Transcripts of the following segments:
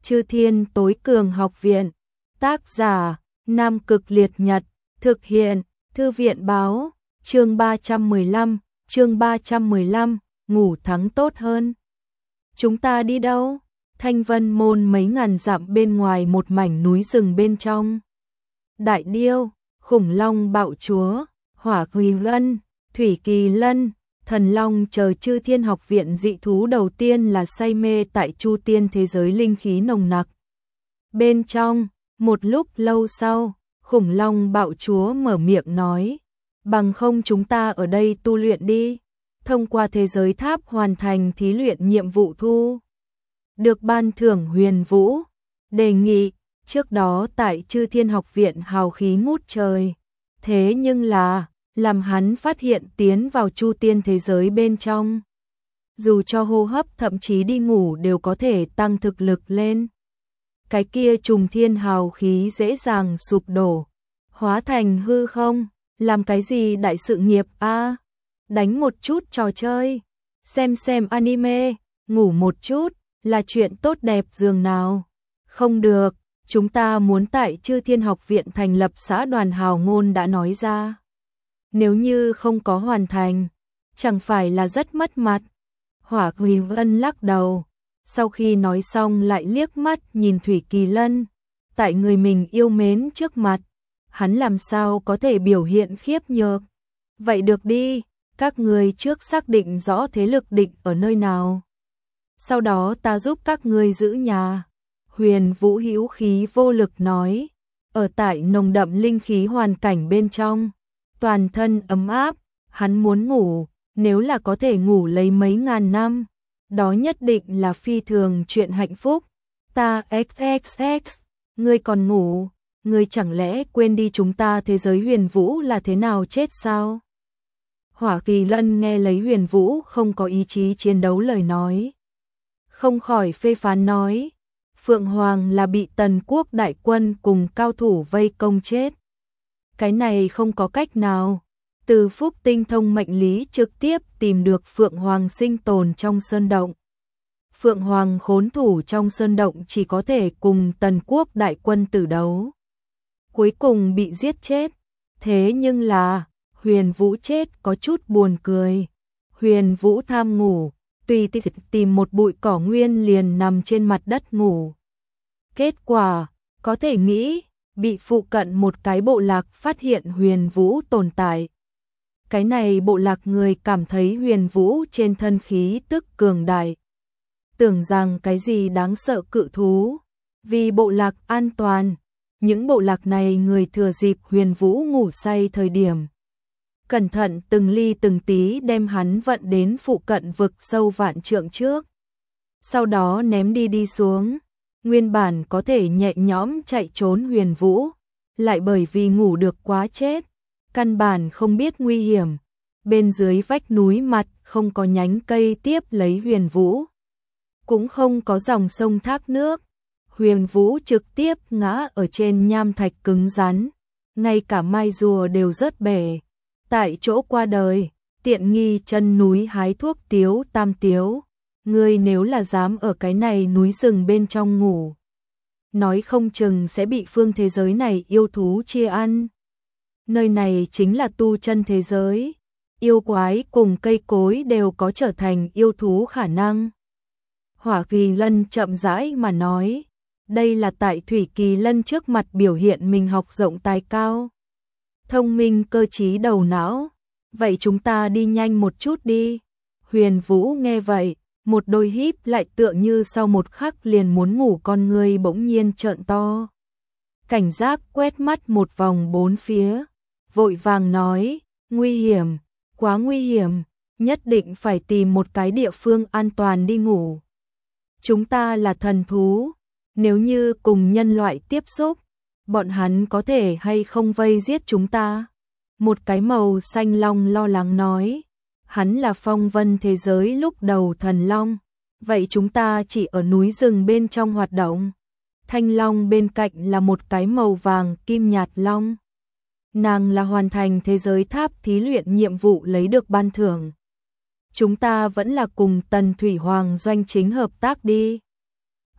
Chư Thiên Tối Cường Học Viện. Tác giả: Nam Cực Liệt Nhật. Thực hiện: Thư viện báo. Chương 315, ngủ thắng tốt hơn. Chúng ta đi đâu? Thanh Vân Môn mấy ngàn dặm bên ngoài một mảnh núi rừng bên trong. Đại điêu, khủng long bạo chúa, hỏa kỳ lân, thủy kỳ lân, thần long chờ Chư Thiên Học Viện dị thú đầu tiên là say mê tại Chu Tiên thế giới linh khí nồng nặc. Bên trong, một lúc lâu sau, khủng long bạo chúa mở miệng nói, bằng không chúng ta ở đây tu luyện đi, thông qua thế giới tháp hoàn thành thí luyện nhiệm vụ thu. Được ban thưởng huyền vũ, đề nghị, trước đó tại Chư Thiên Học Viện hào khí ngút trời, thế nhưng là, làm hắn phát hiện tiến vào Chu Tiên thế giới bên trong. Dù cho hô hấp thậm chí đi ngủ đều có thể tăng thực lực lên. Cái kia trùng thiên hào khí dễ dàng sụp đổ, hóa thành hư không, làm cái gì đại sự nghiệp a? Đánh một chút trò chơi, xem anime, ngủ một chút, là chuyện tốt đẹp dường nào. Không được, chúng ta muốn tại Chư Thiên Học Viện thành lập xã đoàn hào ngôn đã nói ra. Nếu như không có hoàn thành, chẳng phải là rất mất mặt. Hỏa Kỳ Lân lắc đầu, sau khi nói xong lại liếc mắt nhìn Thủy Kỳ Lân, tại người mình yêu mến trước mặt, hắn làm sao có thể biểu hiện khiếp nhược. Vậy được đi, các người trước xác định rõ thế lực định ở nơi nào. Sau đó ta giúp các ngươi giữ nhà. Huyền Vũ hữu khí vô lực nói, ở tại nồng đậm linh khí hoàn cảnh bên trong, toàn thân ấm áp, hắn muốn ngủ, nếu là có thể ngủ lấy mấy ngàn năm, đó nhất định là phi thường chuyện hạnh phúc. Ta XXX, ngươi còn ngủ, ngươi chẳng lẽ quên đi chúng ta thế giới huyền vũ là thế nào chết sao? Hỏa Kỳ Lân nghe lấy huyền vũ không có ý chí chiến đấu lời nói, không khỏi phê phán nói, Phượng Hoàng là bị Tần Quốc đại quân cùng cao thủ vây công chết. Cái này không có cách nào, từ Phúc tinh thông mệnh lý trực tiếp tìm được Phượng Hoàng sinh tồn trong sơn động. Phượng Hoàng khốn thủ trong sơn động chỉ có thể cùng Tần Quốc đại quân tử đấu. Cuối cùng bị giết chết, thế nhưng là, Huyền Vũ chết có chút buồn cười. Huyền Vũ tham ngủ, tùy tìm một bụi cỏ nguyên liền nằm trên mặt đất ngủ. Kết quả, có thể nghĩ, bị phụ cận một cái bộ lạc phát hiện Huyền Vũ tồn tại. Cái này bộ lạc người cảm thấy Huyền Vũ trên thân khí tức cường đại, tưởng rằng cái gì đáng sợ cự thú. Vì bộ lạc an toàn, những bộ lạc này người thừa dịp Huyền Vũ ngủ say thời điểm, cẩn thận từng ly từng tí đem hắn vận đến phụ cận vực sâu vạn trượng trước. Sau đó ném đi xuống, nguyên bản có thể nhẹ nhõm chạy trốn Huyền Vũ, lại bởi vì ngủ được quá chết, căn bản không biết nguy hiểm. Bên dưới vách núi mặt không có nhánh cây tiếp lấy Huyền Vũ, cũng không có dòng sông thác nước. Huyền Vũ trực tiếp ngã ở trên nham thạch cứng rắn, ngay cả mai rùa đều rớt bể. Tại chỗ qua đời, tiện nghi chân núi hái thuốc tiếu tam tiếu. Ngươi nếu là dám ở cái này núi rừng bên trong ngủ, nói không chừng sẽ bị phương thế giới này yêu thú chia ăn. Nơi này chính là tu chân thế giới, yêu quái cùng cây cối đều có trở thành yêu thú khả năng. Hỏa Kỳ Lân chậm rãi mà nói, đây là tại Thủy Kỳ Lân trước mặt biểu hiện mình học rộng tài cao, thông minh cơ trí đầu não. Vậy chúng ta đi nhanh một chút đi. Huyền Vũ nghe vậy, một đôi híp lại tựa như sau một khắc liền muốn ngủ con người bỗng nhiên trợn to. Cảnh giác quét mắt một vòng bốn phía, vội vàng nói, nguy hiểm, quá nguy hiểm, nhất định phải tìm một cái địa phương an toàn đi ngủ. Chúng ta là thần thú, nếu như cùng nhân loại tiếp xúc, bọn hắn có thể hay không vây giết chúng ta? Một cái màu xanh long lo lắng nói, hắn là phong vân thế giới lúc đầu thần long, vậy chúng ta chỉ ở núi rừng bên trong hoạt động. Thanh long bên cạnh là một cái màu vàng kim nhạt long. Nàng là hoàn thành thế giới tháp thí luyện nhiệm vụ lấy được ban thưởng. Chúng ta vẫn là cùng Tần Thủy Hoàng doanh chính hợp tác đi.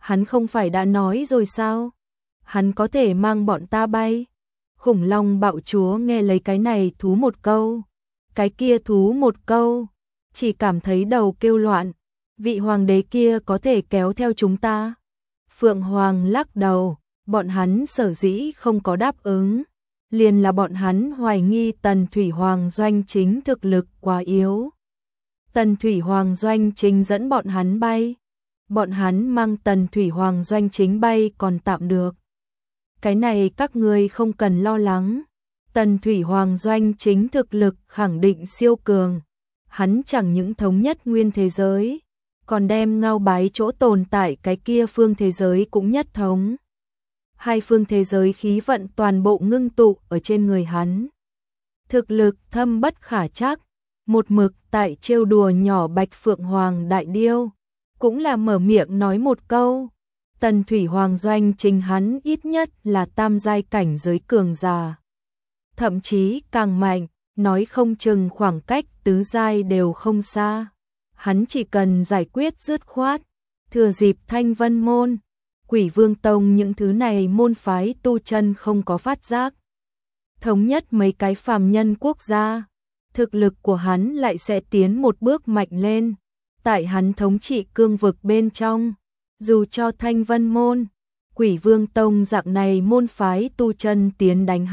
Hắn không phải đã nói rồi sao? Hắn có thể mang bọn ta bay. Khủng long bạo chúa nghe lấy cái này thú một câu, cái kia thú một câu, chỉ cảm thấy đầu kêu loạn. Vị hoàng đế kia có thể kéo theo chúng ta. Phượng Hoàng lắc đầu, bọn hắn sở dĩ không có đáp ứng, liền là bọn hắn hoài nghi Tần Thủy Hoàng doanh chính thực lực quá yếu. Tần Thủy Hoàng doanh chính dẫn bọn hắn bay, bọn hắn mang Tần Thủy Hoàng doanh chính bay còn tạm được. Cái này các ngươi không cần lo lắng, Tần Thủy Hoàng doanh chính thực lực khẳng định siêu cường, hắn chẳng những thống nhất nguyên thế giới, còn đem ngao bái chỗ tồn tại cái kia phương thế giới cũng nhất thống. Hai phương thế giới khí vận toàn bộ ngưng tụ ở trên người hắn. Thực lực thâm bất khả trắc, một mực tại trêu đùa nhỏ Bạch Phượng Hoàng đại điêu, cũng là mở miệng nói một câu. Tần Thủy Hoàng doanh chính hắn ít nhất là tam giai cảnh giới cường giả. Thậm chí càng mạnh, nói không chừng khoảng cách tứ giai đều không xa. Hắn chỉ cần giải quyết dứt khoát, thừa dịp Thanh Vân Môn, Quỷ Vương Tông những thứ này môn phái tu chân không có phát giác. Thống nhất mấy cái phàm nhân quốc gia, thực lực của hắn lại sẽ tiến một bước mạnh lên. Tại hắn thống trị cương vực bên trong, dù cho Thanh Vân Môn, Quỷ Vương Tông dạng này môn phái tu chân tiến đánh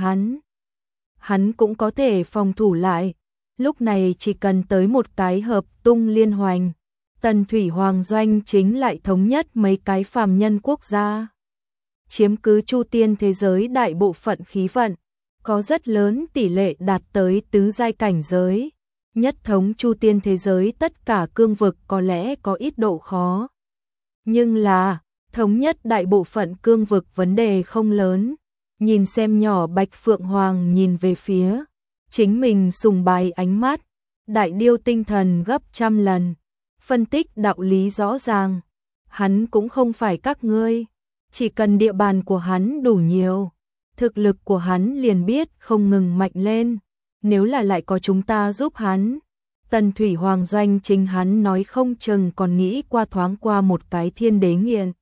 hắn cũng có thể phòng thủ lại. Lúc này chỉ cần tới một cái hợp tung liên hoành, Tần Thủy Hoàng doanh chính lại thống nhất mấy cái phàm nhân quốc gia, chiếm cứ Chu Tiên thế giới đại bộ phận khí vận, có rất lớn tỷ lệ đạt tới tứ giai cảnh giới. Nhất thống Chu Tiên thế giới tất cả cương vực có lẽ có ít độ khó, nhưng là thống nhất đại bộ phận cương vực vấn đề không lớn. Nhìn xem nhỏ Bạch Phượng Hoàng nhìn về phía chính mình sùng bái ánh mắt, đại điêu tinh thần gấp trăm lần, phân tích đạo lý rõ ràng. Hắn cũng không phải các ngươi, chỉ cần địa bàn của hắn đủ nhiều, thực lực của hắn liền biết không ngừng mạnh lên. Nếu là lại có chúng ta giúp hắn, Tần Thủy Hoàng doanh chính hắn nói không chừng còn nghĩ qua thoáng qua một cái thiên đế nghiện.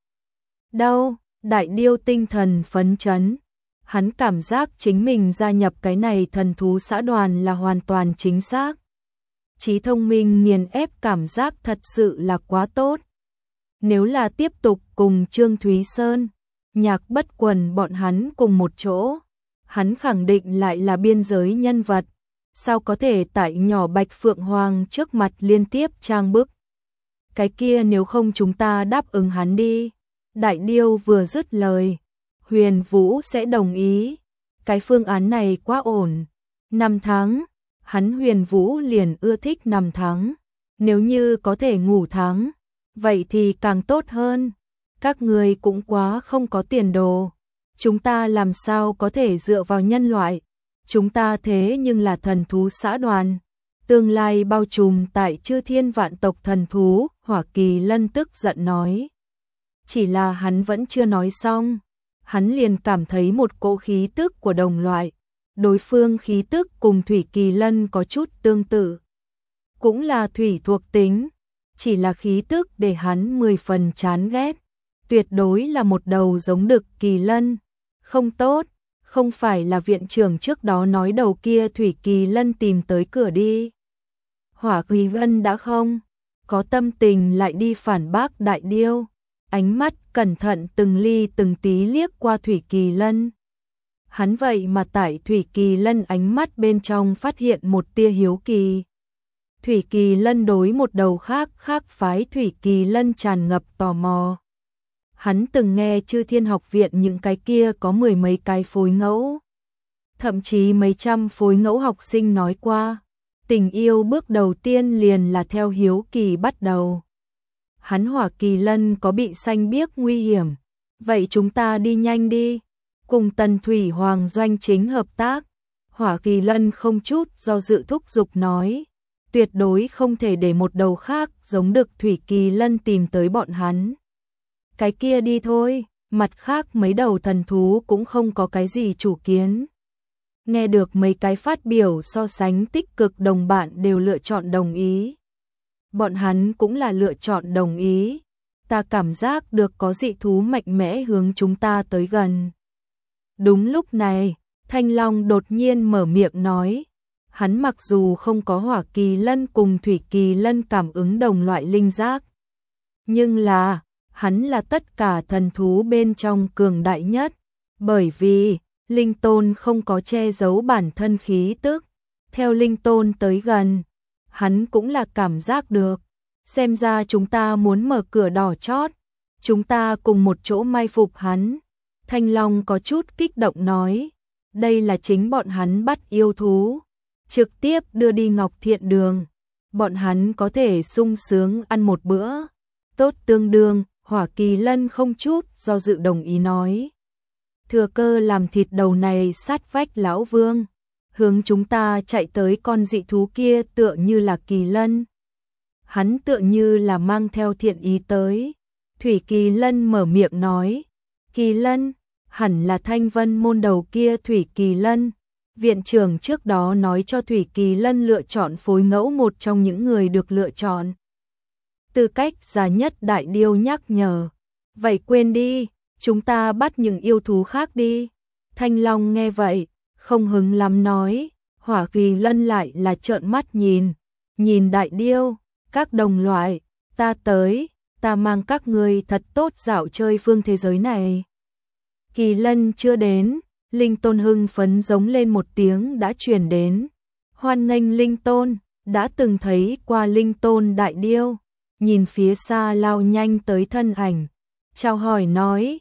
Đâu, đại điêu tinh thần phấn chấn. Hắn cảm giác chính mình gia nhập cái này thần thú xã đoàn là hoàn toàn chính xác. Trí thông minh nghiền ép cảm giác thật sự là quá tốt. Nếu là tiếp tục cùng Trương Thúy Sơn, Nhạc Bất Quần bọn hắn cùng một chỗ, hắn khẳng định lại là biên giới nhân vật. Sao có thể tại nhỏ Bạch Phượng Hoàng trước mặt liên tiếp trang bức. Cái kia nếu không chúng ta đáp ứng hắn đi. Đại điêu vừa dứt lời, Huyền Vũ sẽ đồng ý. Cái phương án này quá ổn. 5 tháng, hắn Huyền Vũ liền ưa thích 5 tháng. Nếu như có thể ngủ tháng, vậy thì càng tốt hơn. Các người cũng quá không có tiền đồ. Chúng ta làm sao có thể dựa vào nhân loại. Chúng ta thế nhưng là thần thú xã đoàn. Tương lai bao trùm tại chư thiên vạn tộc thần thú. Hỏa Kỳ Lân tức giận nói. Chỉ là hắn vẫn chưa nói xong. Hắn liền cảm thấy một cỗ khí tức của đồng loại. Đối phương khí tức cùng Thủy Kỳ Lân có chút tương tự. Cũng là thủy thuộc tính. Chỉ là khí tức để hắn 10 phần chán ghét. Tuyệt đối là một đầu giống Đực Kỳ Lân. Không tốt. Không phải là viện trưởng trước đó nói đầu kia Thủy Kỳ Lân tìm tới cửa đi. Hỏa Kỳ Lân đã không có tâm tình lại đi phản bác đại điêu. Ánh mắt cẩn thận từng ly từng tí liếc qua Thủy Kỳ Lân. Hắn vậy mà tại Thủy Kỳ Lân ánh mắt bên trong phát hiện một tia hiếu kỳ. Thủy Kỳ Lân đối một đầu khác phái Thủy Kỳ Lân tràn ngập tò mò. Hắn từng nghe Chư Thiên Học Viện những cái kia có 10 mấy cái phối ngẫu. Thậm chí mấy trăm phối ngẫu học sinh nói qua. Tình yêu bước đầu tiên liền là theo hiếu kỳ bắt đầu. Hắn Hỏa Kỳ Lân có bị xanh biếc nguy hiểm. Vậy chúng ta đi nhanh đi. Cùng Tần Thủy Hoàng doanh chính hợp tác. Hỏa Kỳ Lân không chút do dự thúc giục nói. Tuyệt đối không thể để một đầu khác giống Đực Thủy Kỳ Lân tìm tới bọn hắn. Cái kia đi thôi, mặt khác mấy đầu thần thú cũng không có cái gì chủ kiến. Nghe được mấy cái phát biểu so sánh tích cực đồng bạn đều lựa chọn đồng ý. Bọn hắn cũng là lựa chọn đồng ý. ta cảm giác được có dị thú mạnh mẽ hướng chúng ta tới gần. Đúng lúc này, Thanh Long đột nhiên mở miệng nói, hắn mặc dù không có Hỏa Kỳ Lân cùng Thủy Kỳ Lân cảm ứng đồng loại linh giác, nhưng là, hắn là tất cả thần thú bên trong cường đại nhất, bởi vì linh tôn không có che giấu bản thân khí tức, theo linh tôn tới gần, hắn cũng là cảm giác được, xem ra chúng ta muốn mở cửa đỏ chót, chúng ta cùng một chỗ mai phục hắn. Thanh Long có chút kích động nói, đây là chính bọn hắn bắt yêu thú, trực tiếp đưa đi Ngọc Thiện Đường, bọn hắn có thể sung sướng ăn một bữa, tốt tương đương. Hỏa Kỳ Lân không chút do dự đồng ý nói, thừa cơ làm thịt đầu này sát vách lão vương, hướng chúng ta chạy tới con dị thú kia tựa như là Kỳ Lân. Hắn tựa như là mang theo thiện ý tới. Thủy Kỳ Lân mở miệng nói, Kỳ Lân, hẳn là Thanh Vân môn đầu kia Thủy Kỳ Lân. Viện trưởng trước đó nói cho Thủy Kỳ Lân lựa chọn phối ngẫu một trong những người được lựa chọn. Tư cách già nhất Đại Điêu nhắc nhở, vậy quên đi, chúng ta bắt những yêu thú khác đi. Thanh Long nghe vậy, không hứng lắm nói, Hỏa Kỳ Lân lại là trợn mắt nhìn Đại Điêu, các đồng loại, ta tới, ta mang các ngươi thật tốt dạo chơi phương thế giới này. Kỳ Lân chưa đến, Linh Tôn hưng phấn giống lên một tiếng đã truyền đến. Hoan nghênh Linh Tôn, đã từng thấy qua Linh Tôn Đại Điêu, nhìn phía xa lao nhanh tới thân ảnh, chào hỏi nói,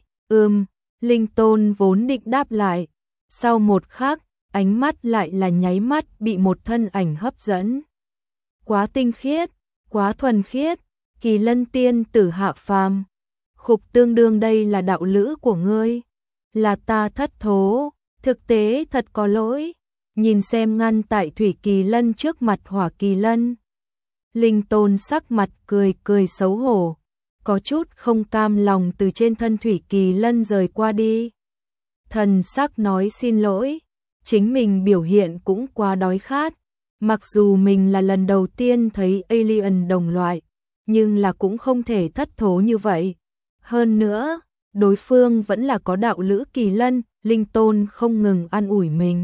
Linh Tôn vốn định đáp lại, sau một khắc, ánh mắt lại là nháy mắt bị một thân ảnh hấp dẫn. Quá tinh khiết, quá thuần khiết, Kỳ Lân tiên tử hạ phàm. Khục tương đương đây là đạo lữ của ngươi, là ta thất thố, thực tế thật có lỗi, nhìn xem ngăn tại Thủy Kỳ Lân trước mặt Hỏa Kỳ Lân. Linh Tôn sắc mặt cười xấu hổ, có chút không cam lòng từ trên thân Thủy Kỳ Lân rời qua đi. Thần sắc nói xin lỗi, chính mình biểu hiện cũng quá đói khát, mặc dù mình là lần đầu tiên thấy alien đồng loại, nhưng là cũng không thể thất thố như vậy. Hơn nữa, đối phương vẫn là có đạo lữ Kỳ Lân, Linh Tôn không ngừng an ủi mình.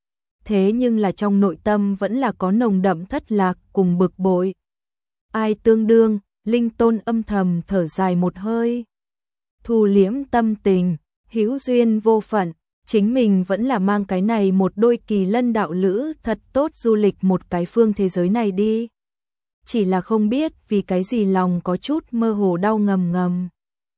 Thế nhưng là trong nội tâm vẫn là có nồng đậm thất lạc cùng bực bội. Ai tương đương, Linh Tôn âm thầm thở dài một hơi. Thu liễm tâm tình, hữu duyên vô phận, chính mình vẫn là mang cái này một đôi Kỳ Lân đạo lữ thật tốt du lịch một cái phương thế giới này đi. Chỉ là không biết vì cái gì lòng có chút mơ hồ đau ngầm ngầm.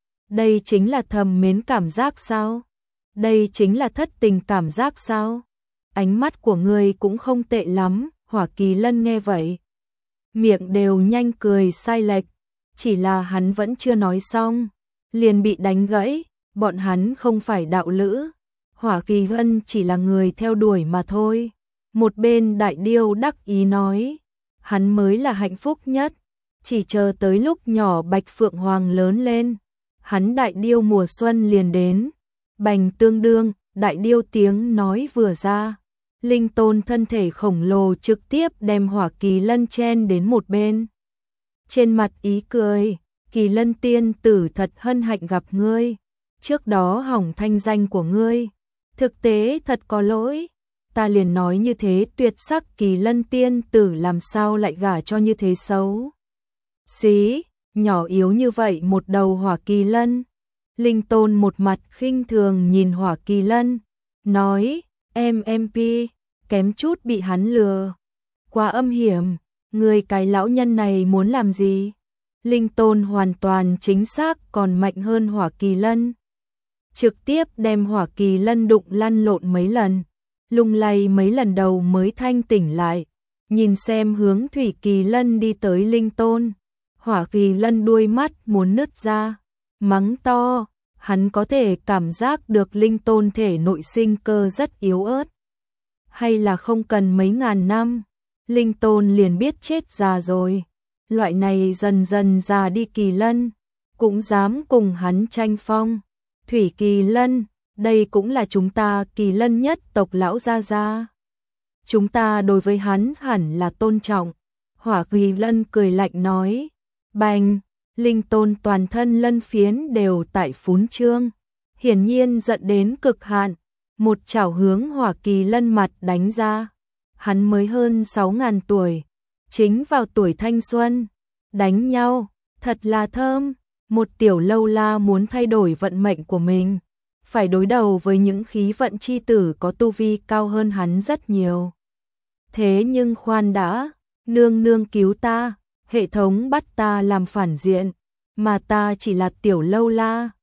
Đây chính là thầm mến cảm giác sao? Đây chính là thất tình cảm giác sao? Ánh mắt của ngươi cũng không tệ lắm, Hỏa Kỳ Lân nghe vậy. Miệng đều nhanh cười sai lệch, chỉ là hắn vẫn chưa nói xong, liền bị đánh gãy, bọn hắn không phải đạo lữ. Hỏa Kỳ Lân chỉ là người theo đuổi mà thôi. Một bên Đại Điêu đắc ý nói, hắn mới là hạnh phúc nhất, chỉ chờ tới lúc nhỏ Bạch Phượng Hoàng lớn lên, hắn Đại Điêu mùa xuân liền đến. Bành tương đương, Đại Điêu tiếng nói vừa ra, Linh Tôn thân thể khổng lồ trực tiếp đem Hỏa Kỳ Lân chen đến một bên. Trên mặt ý cười, Kỳ Lân tiên tử thật hân hạnh gặp ngươi, trước đó hỏng thanh danh của ngươi, thực tế thật có lỗi, ta liền nói như thế tuyệt sắc Kỳ Lân tiên tử làm sao lại gả cho như thế xấu. Xí, nhỏ yếu như vậy một đầu Hỏa Kỳ Lân. Linh Tôn một mặt khinh thường nhìn Hỏa Kỳ Lân, nói, MP, kém chút bị hắn lừa. Quá âm hiểm, người cái lão nhân này muốn làm gì? Linh Tôn hoàn toàn chính xác còn mạnh hơn Hỏa Kỳ Lân. Trực tiếp đem Hỏa Kỳ Lân đụng lăn lộn mấy lần, lung lay mấy lần đầu mới thanh tỉnh lại, nhìn xem hướng Thủy Kỳ Lân đi tới Linh Tôn. Hỏa Kỳ Lân đuôi mắt muốn nứt ra, mắng to, hắn có thể cảm giác được Linh Tôn thể nội sinh cơ rất yếu ớt. Hay là không cần mấy ngàn năm, Linh Tôn liền biết chết già rồi. Loại này dần dần già đi Kỳ Lân, cũng dám cùng hắn tranh phong. Thủy Kỳ Lân, đây cũng là chúng ta Kỳ Lân nhất tộc lão gia gia. Chúng ta đối với hắn hẳn là tôn trọng. Hỏa Kỳ Lân cười lạnh nói, bành, linh tôn toàn thân lân phiến đều tại phún trương, hiển nhiên giận đến cực hạn, một chảo hướng Hỏa Kỳ Lân mặt đánh ra. Hắn mới hơn 6.000 tuổi, chính vào tuổi thanh xuân, đánh nhau, thật là thơm. Một tiểu lâu la muốn thay đổi vận mệnh của mình, phải đối đầu với những khí vận chi tử có tu vi cao hơn hắn rất nhiều. Thế nhưng khoan đã, nương nương cứu ta, hệ thống bắt ta làm phản diện, mà ta chỉ là tiểu lâu la,